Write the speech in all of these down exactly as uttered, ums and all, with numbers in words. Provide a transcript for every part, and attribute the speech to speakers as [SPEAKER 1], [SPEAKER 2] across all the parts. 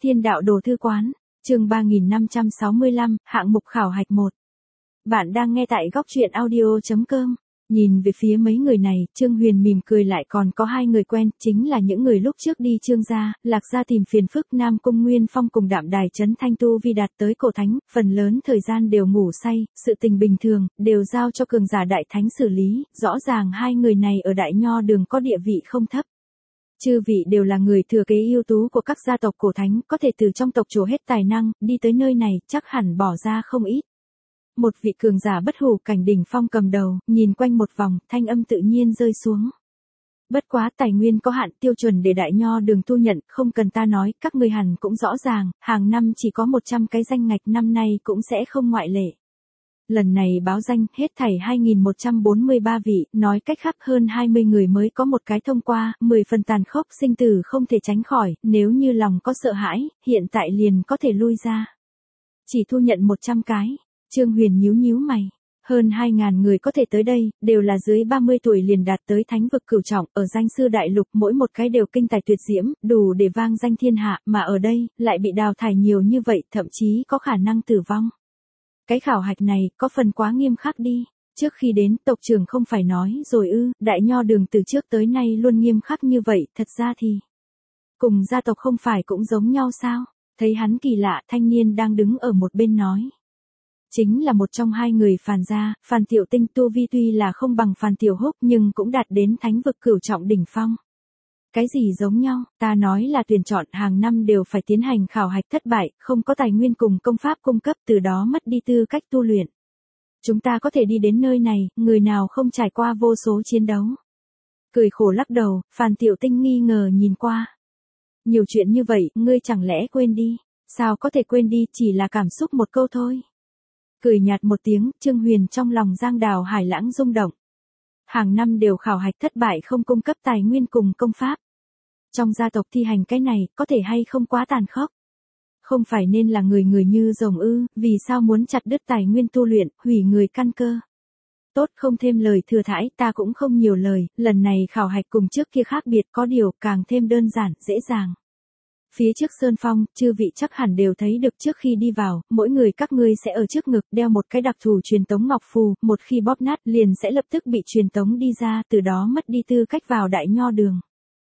[SPEAKER 1] Thiên đạo đồ thư quán, chương ba nghìn năm trăm sáu mươi lăm, hạng mục khảo hạch một. Bạn đang nghe tại góc truyện audio chấm com. Nhìn về phía mấy người này, Trương Huyền mỉm cười, lại còn có hai người quen, chính là những người lúc trước đi Trương gia, Lạc gia tìm phiền phức. Nam Cung Nguyên Phong cùng Đạm Đài Trấn Thanh tu vi đạt tới cổ thánh, phần lớn thời gian đều ngủ say, sự tình bình thường, đều giao cho cường giả đại thánh xử lý, rõ ràng hai người này ở Đại Nho Đường có địa vị không thấp. Chư vị đều là người thừa kế ưu tú của các gia tộc cổ thánh, có thể từ trong tộc trổ hết tài năng, đi tới nơi này, chắc hẳn bỏ ra không ít. Một vị cường giả bất hủ cảnh đỉnh phong cầm đầu, nhìn quanh một vòng, thanh âm tự nhiên rơi xuống. Bất quá tài nguyên có hạn, tiêu chuẩn để Đại Nho Đường thu nhận, không cần ta nói, các ngươi hẳn cũng rõ ràng, hàng năm chỉ có một trăm cái danh ngạch, năm nay cũng sẽ không ngoại lệ. Lần này báo danh, hết thảy hai nghìn một trăm bốn mươi ba vị, nói cách khác hơn hai mươi người mới có một cái thông qua, mười phần tàn khốc, sinh tử không thể tránh khỏi, nếu như lòng có sợ hãi, hiện tại liền có thể lui ra. Chỉ thu nhận một trăm cái, Trương Huyền nhíu nhíu mày. Hơn hai ngàn người có thể tới đây, đều là dưới ba mươi tuổi liền đạt tới thánh vực cửu trọng, ở danh sư đại lục mỗi một cái đều kinh tài tuyệt diễm, đủ để vang danh thiên hạ, mà ở đây, lại bị đào thải nhiều như vậy, thậm chí có khả năng tử vong. Cái khảo hạch này, có phần quá nghiêm khắc đi. Trước khi đến, tộc trưởng không phải nói rồi ư, Đại Nho Đường từ trước tới nay luôn nghiêm khắc như vậy, thật ra thì cùng gia tộc không phải cũng giống nhau sao? Thấy hắn kỳ lạ, thanh niên đang đứng ở một bên nói. Chính là một trong hai người Phàn gia, Phàn Tiểu Tinh tu vi tuy là không bằng Phàn Tiểu Húc nhưng cũng đạt đến thánh vực cửu trọng đỉnh phong. Cái gì giống nhau, ta nói là tuyển chọn hàng năm đều phải tiến hành khảo hạch, thất bại, không có tài nguyên cùng công pháp cung cấp, từ đó mất đi tư cách tu luyện. Chúng ta có thể đi đến nơi này, người nào không trải qua vô số chiến đấu. Cười khổ lắc đầu, Phàn Tiểu Tinh nghi ngờ nhìn qua. Nhiều chuyện như vậy, ngươi chẳng lẽ quên đi? Sao có thể quên đi, chỉ là cảm xúc một câu thôi. Cười nhạt một tiếng, Trương Huyền trong lòng giang đào hải lãng rung động. Hàng năm đều khảo hạch thất bại, không cung cấp tài nguyên cùng công pháp. Trong gia tộc thi hành cái này, có thể hay không quá tàn khốc? Không phải nên là người người như rồng ư, vì sao muốn chặt đứt tài nguyên tu luyện, hủy người căn cơ? Tốt, không thêm lời thừa thãi, ta cũng không nhiều lời, lần này khảo hạch cùng trước kia khác biệt, có điều càng thêm đơn giản, dễ dàng. Phía trước sơn phong, chư vị chắc hẳn đều thấy được, trước khi đi vào, mỗi người các ngươi sẽ ở trước ngực đeo một cái đặc thù truyền tống ngọc phù, một khi bóp nát liền sẽ lập tức bị truyền tống đi ra, từ đó mất đi tư cách vào Đại Nho Đường.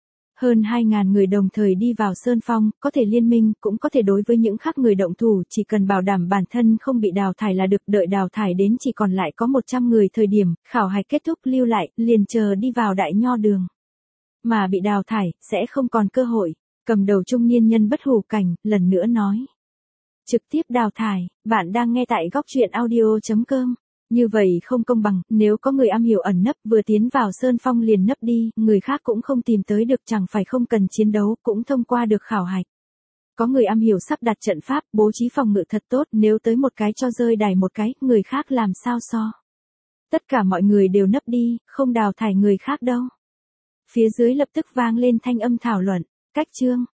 [SPEAKER 1] Hơn hai ngàn người đồng thời đi vào sơn phong, có thể liên minh, cũng có thể đối với những khác người động thủ, chỉ cần bảo đảm bản thân không bị đào thải là được, đợi đào thải đến chỉ còn lại có một trăm người thời điểm, khảo hạch kết thúc lưu lại, liền chờ đi vào Đại Nho Đường. Mà bị đào thải, sẽ không còn cơ hội. Cầm đầu trung niên nhân bất hủ cảnh, lần nữa nói. Trực tiếp đào thải, bạn đang nghe tại góc truyện audio chấm com. Như vậy không công bằng, nếu có người am hiểu ẩn nấp vừa tiến vào sơn phong liền nấp đi, người khác cũng không tìm tới được, chẳng phải không cần chiến đấu, cũng thông qua được khảo hạch. Có người am hiểu sắp đặt trận pháp, bố trí phòng ngự thật tốt, nếu tới một cái cho rơi đài một cái, người khác làm sao so. Tất cả mọi người đều nấp đi, không đào thải người khác đâu. Phía dưới lập tức vang lên thanh âm thảo luận. Cách chương,